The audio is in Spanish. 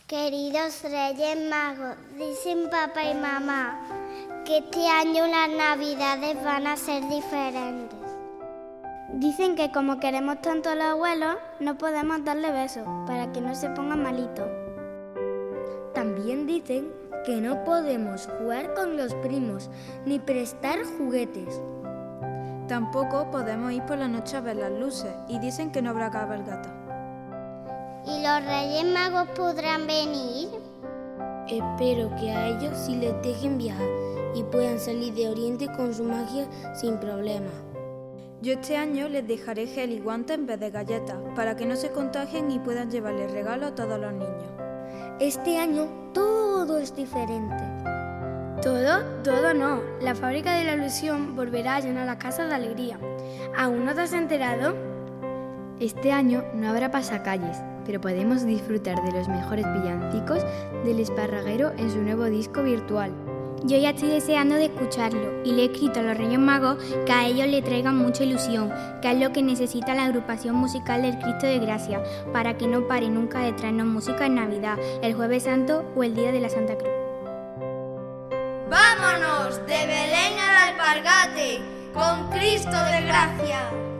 Queridos Reyes Magos, dicen papá y mamá que este año las navidades van a ser diferentes. Dicen que como queremos tanto a los abuelos, no podemos darle besos para que no se pongan malitos. También dicen que no podemos jugar con los primos ni prestar juguetes. Tampoco podemos ir por la noche a ver las luces y dicen que no habrá cabalgata. ¿Y los Reyes Magos podrán venir? Espero que a ellos sí les dejen viajar y puedan salir de Oriente con su magia sin problema. Yo este año les dejaré gel y guantes en vez de galletas, para que no se contagien y puedan llevarles regalos a todos los niños. Este año todo es diferente. Todo no. La fábrica de la ilusión volverá a llenar las casas de alegría. ¿Aún no te has enterado? Este año no habrá pasacalles, pero podemos disfrutar de los mejores villancicos del Esparraguero en su nuevo disco virtual. Yo ya estoy deseando de escucharlo y le he escrito a los Reyes Magos que a ellos le traigan mucha ilusión, que es lo que necesita la agrupación musical del Cristo de Gracia, para que no pare nunca de traernos música en Navidad, el Jueves Santo o el Día de la Santa Cruz. ¡Vámonos de Belén al Alpargate con Cristo de Gracia!